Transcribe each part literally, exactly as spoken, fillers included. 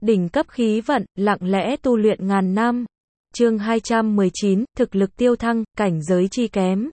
Đỉnh cấp khí vận, lặng lẽ tu luyện ngàn năm. Chương hai trăm mười chín, thực lực tiêu thăng, cảnh giới chi kém.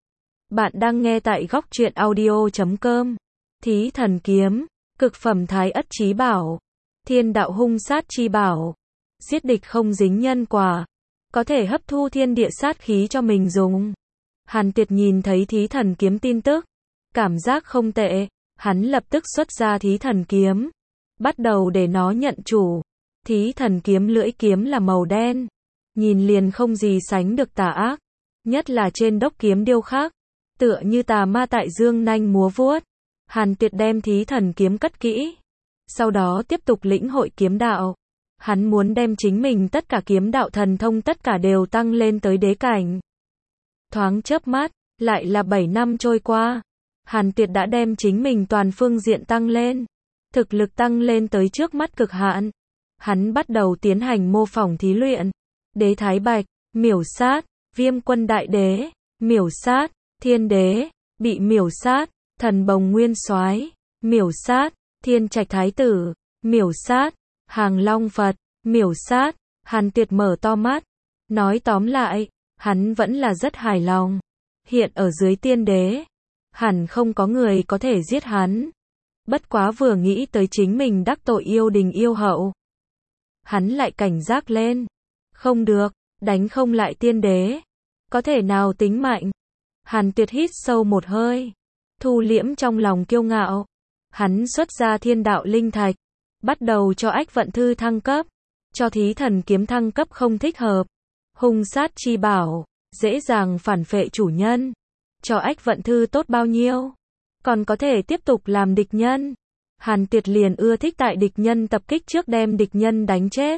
Bạn đang nghe tại góc truyện audio chấm com. Thí thần kiếm, cực phẩm thái ất chí bảo, thiên đạo hung sát chi bảo, giết địch không dính nhân quả, có thể hấp thu thiên địa sát khí cho mình dùng. Hàn Tuyệt nhìn thấy thí thần kiếm tin tức, cảm giác không tệ, hắn lập tức xuất ra thí thần kiếm, bắt đầu để nó nhận chủ. Thí thần kiếm lưỡi kiếm là màu đen, nhìn liền không gì sánh được tà ác, nhất là trên đốc kiếm điêu khắc, tựa như tà ma tại dương nanh múa vuốt. Hàn Tuyệt đem thí thần kiếm cất kỹ, sau đó tiếp tục lĩnh hội kiếm đạo. Hắn muốn đem chính mình tất cả kiếm đạo thần thông tất cả đều tăng lên tới đế cảnh. Thoáng chớp mắt, lại là bảy năm trôi qua. Hàn Tuyệt đã đem chính mình toàn phương diện tăng lên, thực lực tăng lên tới trước mắt cực hạn. Hắn bắt đầu tiến hành mô phỏng thí luyện. Đế Thái Bạch, miểu sát, Viêm Quân Đại Đế, miểu sát, Thiên Đế, bị miểu sát, Thần Bồng Nguyên Soái, miểu sát, Thiên Trạch Thái Tử, miểu sát, Hàng Long Phật, miểu sát. Hàn Tuyệt mở to mắt, nói tóm lại, hắn vẫn là rất hài lòng. Hiện ở dưới Tiên Đế, hẳn không có người có thể giết hắn. Bất quá vừa nghĩ tới chính mình đắc tội yêu đình yêu hậu, hắn lại cảnh giác lên. Không được, đánh không lại Tiên Đế, có thể nào tính mạnh. Hàn Tuyệt hít sâu một hơi, thu liễm trong lòng kiêu ngạo. Hắn xuất ra thiên đạo linh thạch, bắt đầu cho ách vận thư thăng cấp, cho thí thần kiếm thăng cấp không thích hợp. Hung sát chi bảo, dễ dàng phản phệ chủ nhân. Cho ách vận thư tốt bao nhiêu, còn có thể tiếp tục làm địch nhân. Hàn Tuyệt liền ưa thích tại địch nhân tập kích trước đem địch nhân đánh chết.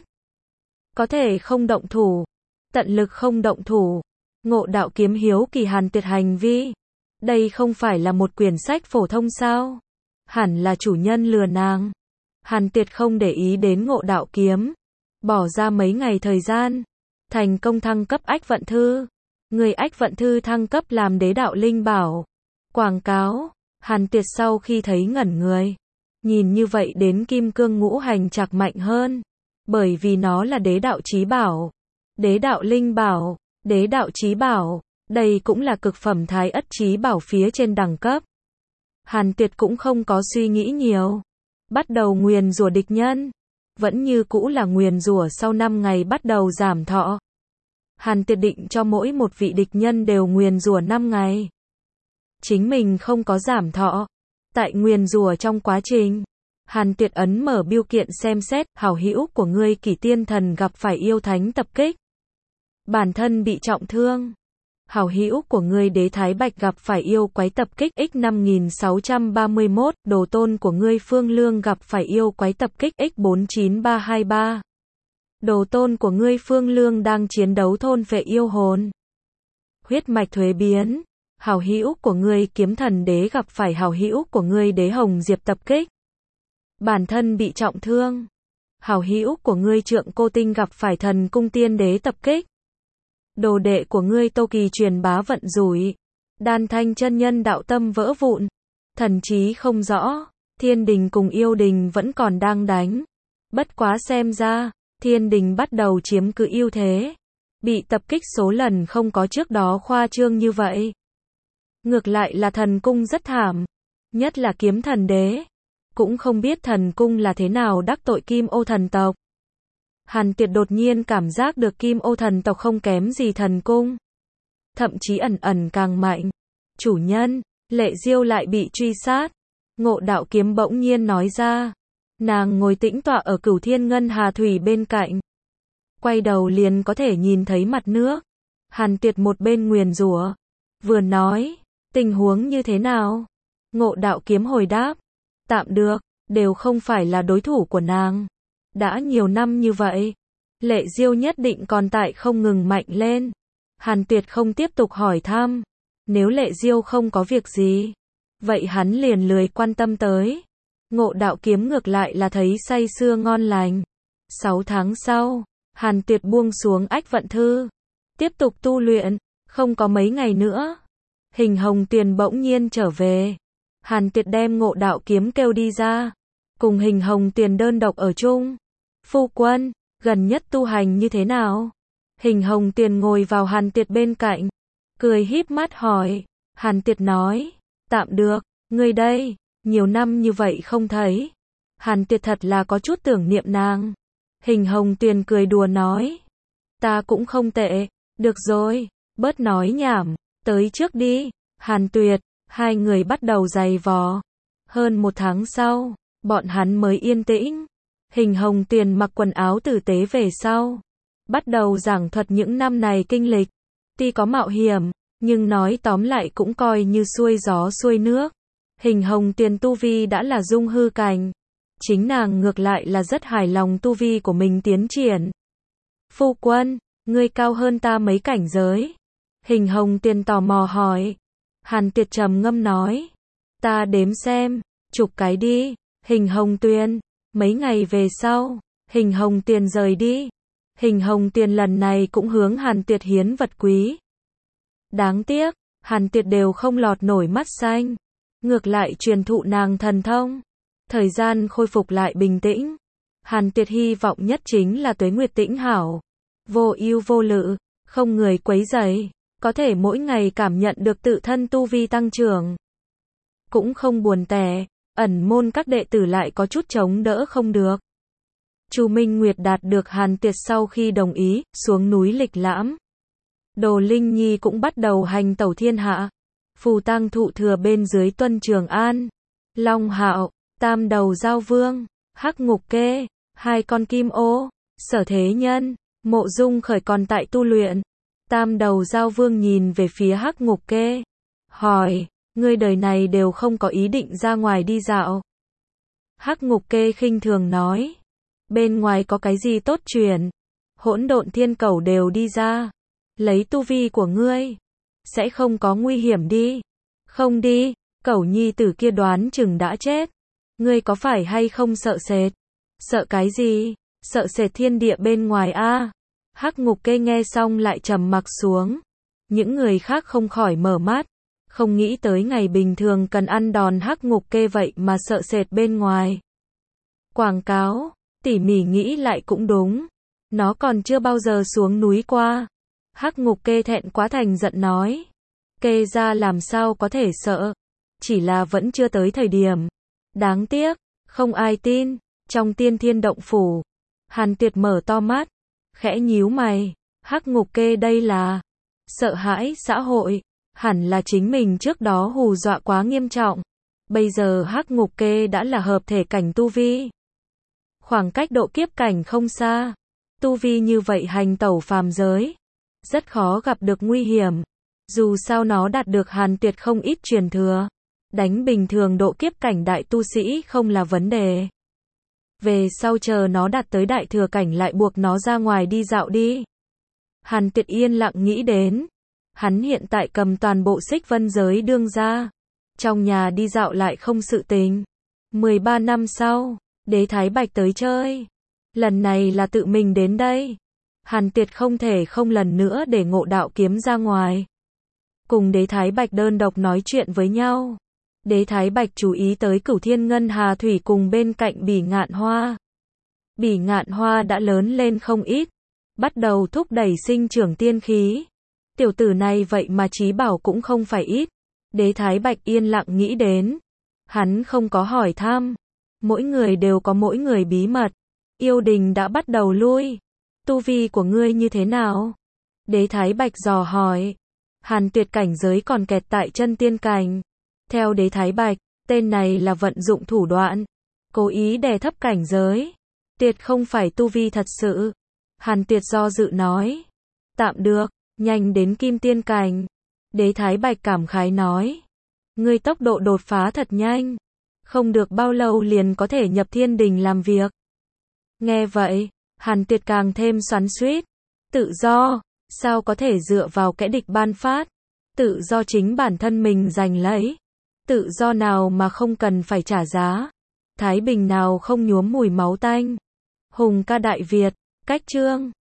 Có thể không động thủ, tận lực không động thủ. Ngộ Đạo Kiếm hiếu kỳ Hàn Tuyệt hành vi. Đây không phải là một quyển sách phổ thông sao? Hẳn là chủ nhân lừa nàng. Hàn Tuyệt không để ý đến Ngộ Đạo Kiếm, bỏ ra mấy ngày thời gian, thành công thăng cấp ách vận thư. Người ách vận thư thăng cấp làm đế đạo linh bảo. Quảng cáo, Hàn Tuyệt sau khi thấy ngẩn người. Nhìn như vậy đến kim cương ngũ hành trạc mạnh hơn, bởi vì nó là đế đạo chí bảo, đế đạo linh bảo, đế đạo chí bảo, đây cũng là cực phẩm thái ất chí bảo phía trên đẳng cấp. Hàn Tuyệt cũng không có suy nghĩ nhiều, bắt đầu nguyền rủa địch nhân, vẫn như cũ là nguyền rủa sau năm ngày bắt đầu giảm thọ. Hàn Tuyệt định cho mỗi một vị địch nhân đều nguyền rủa năm ngày. Chính mình không có giảm thọ. Tại nguyền rủa trong quá trình, Hàn Tuyệt ấn mở bưu kiện xem xét, hảo hữu của ngươi Kỷ Tiên Thần gặp phải yêu thánh tập kích, bản thân bị trọng thương. Hảo hữu của ngươi Đế Thái Bạch gặp phải yêu quái tập kích x năm nghìn sáu trăm ba mươi mốt, đồ tôn của ngươi Phương Lương gặp phải yêu quái tập kích x bốn chín ba hai ba. Đồ tôn của ngươi Phương Lương đang chiến đấu thôn phệ yêu hồn. Huyết mạch thuế biến. Hảo hữu của ngươi Kiếm Thần Đế gặp phải hảo hữu của ngươi Đế Hồng Diệp tập kích, bản thân bị trọng thương. Hảo hữu của ngươi Trượng Cô Tinh gặp phải Thần Cung Tiên Đế tập kích. Đồ đệ của ngươi Tô Kỳ truyền bá vận rủi. Đan Thanh chân nhân đạo tâm vỡ vụn, thần trí không rõ. Thiên đình cùng yêu đình vẫn còn đang đánh. Bất quá xem ra, thiên đình bắt đầu chiếm cứ ưu thế. Bị tập kích số lần không có trước đó khoa trương như vậy. Ngược lại là thần cung rất thảm, nhất là Kiếm Thần Đế. Cũng không biết thần cung là thế nào đắc tội Kim Ô thần tộc. Hàn Tuyệt đột nhiên cảm giác được Kim Ô thần tộc không kém gì thần cung, thậm chí ẩn ẩn càng mạnh. Chủ nhân, Lệ Diêu lại bị truy sát. Ngộ Đạo Kiếm bỗng nhiên nói ra. Nàng ngồi tĩnh tọa ở Cửu Thiên Ngân Hà Thủy bên cạnh, quay đầu liền có thể nhìn thấy mặt nước. Hàn Tuyệt một bên nguyền rủa, vừa nói, tình huống như thế nào? Ngộ Đạo Kiếm hồi đáp, tạm được, đều không phải là đối thủ của nàng. Đã nhiều năm như vậy, Lệ Diêu nhất định còn tại không ngừng mạnh lên. Hàn Tuyệt không tiếp tục hỏi thăm. Nếu Lệ Diêu không có việc gì, vậy hắn liền lười quan tâm tới. Ngộ Đạo Kiếm ngược lại là thấy say sưa ngon lành. Sáu tháng sau, Hàn Tuyệt buông xuống ách vận thư, tiếp tục tu luyện. Không có mấy ngày nữa, Hình Hồng Tuyền bỗng nhiên trở về. Hàn Tuyệt đem Ngộ Đạo Kiếm kêu đi ra, cùng Hình Hồng Tuyền đơn độc ở chung. Phu quân, gần nhất tu hành như thế nào? Hình Hồng Tuyền ngồi vào Hàn Tiệt bên cạnh, cười híp mắt hỏi. Hàn Tiệt nói, tạm được, ngươi đây, nhiều năm như vậy không thấy. Hàn Tiệt thật là có chút tưởng niệm nàng. Hình Hồng Tuyền cười đùa nói, ta cũng không tệ, được rồi, bớt nói nhảm, tới trước đi. Hàn Tuyệt, hai người bắt đầu giày vò. Hơn một tháng sau, bọn hắn mới yên tĩnh. Hình Hồng Tuyền mặc quần áo tử tế về sau, bắt đầu giảng thuật những năm này kinh lịch. Tuy có mạo hiểm, nhưng nói tóm lại cũng coi như xuôi gió xuôi nước. Hình Hồng Tuyền tu vi đã là dung hư cảnh. Chính nàng ngược lại là rất hài lòng tu vi của mình tiến triển. Phu quân, ngươi cao hơn ta mấy cảnh giới? Hình Hồng Tuyền tò mò hỏi. Hàn Tiệt trầm ngâm nói, ta đếm xem, chục cái đi. Hình Hồng Tuyền, mấy ngày về sau, Hình Hồng Tuyền rời đi. Hình Hồng Tuyền lần này cũng hướng Hàn Tiệt hiến vật quý. Đáng tiếc, Hàn Tiệt đều không lọt nổi mắt xanh. Ngược lại truyền thụ nàng thần thông. Thời gian khôi phục lại bình tĩnh. Hàn Tiệt hy vọng nhất chính là tuế nguyệt tĩnh hảo. Vô ưu vô lự, không người quấy rầy, có thể mỗi ngày cảm nhận được tự thân tu vi tăng trưởng. Cũng không buồn tẻ, ẩn môn các đệ tử lại có chút chống đỡ không được. Chu Minh Nguyệt đạt được Hàn Tiệt sau khi đồng ý, xuống núi lịch lãm. Đồ Linh Nhi cũng bắt đầu hành tẩu thiên hạ. Phù Tăng thụ thừa bên dưới Tuân Trường An, Long Hạo, Tam Đầu Giao Vương, Hắc Ngục Kê, hai con kim ô, Sở Thế Nhân, Mộ Dung Khởi còn tại tu luyện. Tam Đầu Giao Vương nhìn về phía Hắc Ngục Kê, hỏi, ngươi đời này đều không có ý định ra ngoài đi dạo. Hắc Ngục Kê khinh thường nói, bên ngoài có cái gì tốt truyền, hỗn độn thiên cẩu đều đi ra, lấy tu vi của ngươi, sẽ không có nguy hiểm đi. Không đi, cẩu nhi tử kia đoán chừng đã chết. Ngươi có phải hay không sợ sệt? Sợ cái gì? Sợ sệt thiên địa bên ngoài a. Hắc Ngục Kê nghe xong lại trầm mặc xuống. Những người khác không khỏi mở mắt, không nghĩ tới ngày bình thường cần ăn đòn Hắc Ngục Kê vậy mà sợ sệt bên ngoài. Quảng cáo, tỉ mỉ nghĩ lại cũng đúng. Nó còn chưa bao giờ xuống núi qua. Hắc Ngục Kê thẹn quá thành giận nói. Kê ra làm sao có thể sợ. Chỉ là vẫn chưa tới thời điểm. Đáng tiếc, không ai tin. Trong Tiên Thiên Động Phủ, Hàn Tiệt mở to mắt, khẽ nhíu mày. Hắc Ngục Kê đây là sợ hãi xã hội. Hẳn là chính mình trước đó hù dọa quá nghiêm trọng. Bây giờ Hắc Ngục Kê đã là hợp thể cảnh tu vi. Khoảng cách độ kiếp cảnh không xa. Tu vi như vậy hành tẩu phàm giới, rất khó gặp được nguy hiểm. Dù sao nó đạt được Hàn Tiệt không ít truyền thừa. Đánh bình thường độ kiếp cảnh đại tu sĩ không là vấn đề. Về sau chờ nó đạt tới đại thừa cảnh lại buộc nó ra ngoài đi dạo đi. Hàn Tiệt yên lặng nghĩ đến. Hắn hiện tại cầm toàn bộ Xích Vân giới đương ra. Trong nhà đi dạo lại không sự tình. mười ba năm sau, Đế Thái Bạch tới chơi. Lần này là tự mình đến đây. Hàn Tiệt không thể không lần nữa để Ngộ Đạo Kiếm ra ngoài. Cùng Đế Thái Bạch đơn độc nói chuyện với nhau. Đế Thái Bạch chú ý tới Cửu Thiên Ngân Hà Thủy cùng bên cạnh Bỉ Ngạn Hoa. Bỉ Ngạn Hoa đã lớn lên không ít, bắt đầu thúc đẩy sinh trưởng tiên khí. Tiểu tử này vậy mà trí bảo cũng không phải ít. Đế Thái Bạch yên lặng nghĩ đến. Hắn không có hỏi thăm. Mỗi người đều có mỗi người bí mật. Yêu đình đã bắt đầu lui. Tu vi của ngươi như thế nào? Đế Thái Bạch dò hỏi. Hàn Tuyệt cảnh giới còn kẹt tại chân tiên cảnh. Theo Đế Thái Bạch, tên này là vận dụng thủ đoạn, cố ý đè thấp cảnh giới. Tuyệt không phải tu vi thật sự. Hàn Tuyệt do dự nói. Tạm được, nhanh đến kim tiên cảnh. Đế Thái Bạch cảm khái nói. Ngươi tốc độ đột phá thật nhanh. Không được bao lâu liền có thể nhập thiên đình làm việc. Nghe vậy, Hàn Tuyệt càng thêm xoắn xuýt. Tự do, sao có thể dựa vào kẻ địch ban phát? Tự do chính bản thân mình giành lấy. Tự do nào mà không cần phải trả giá? Thái bình nào không nhuốm mùi máu tanh? Hùng ca Đại Việt, cách chương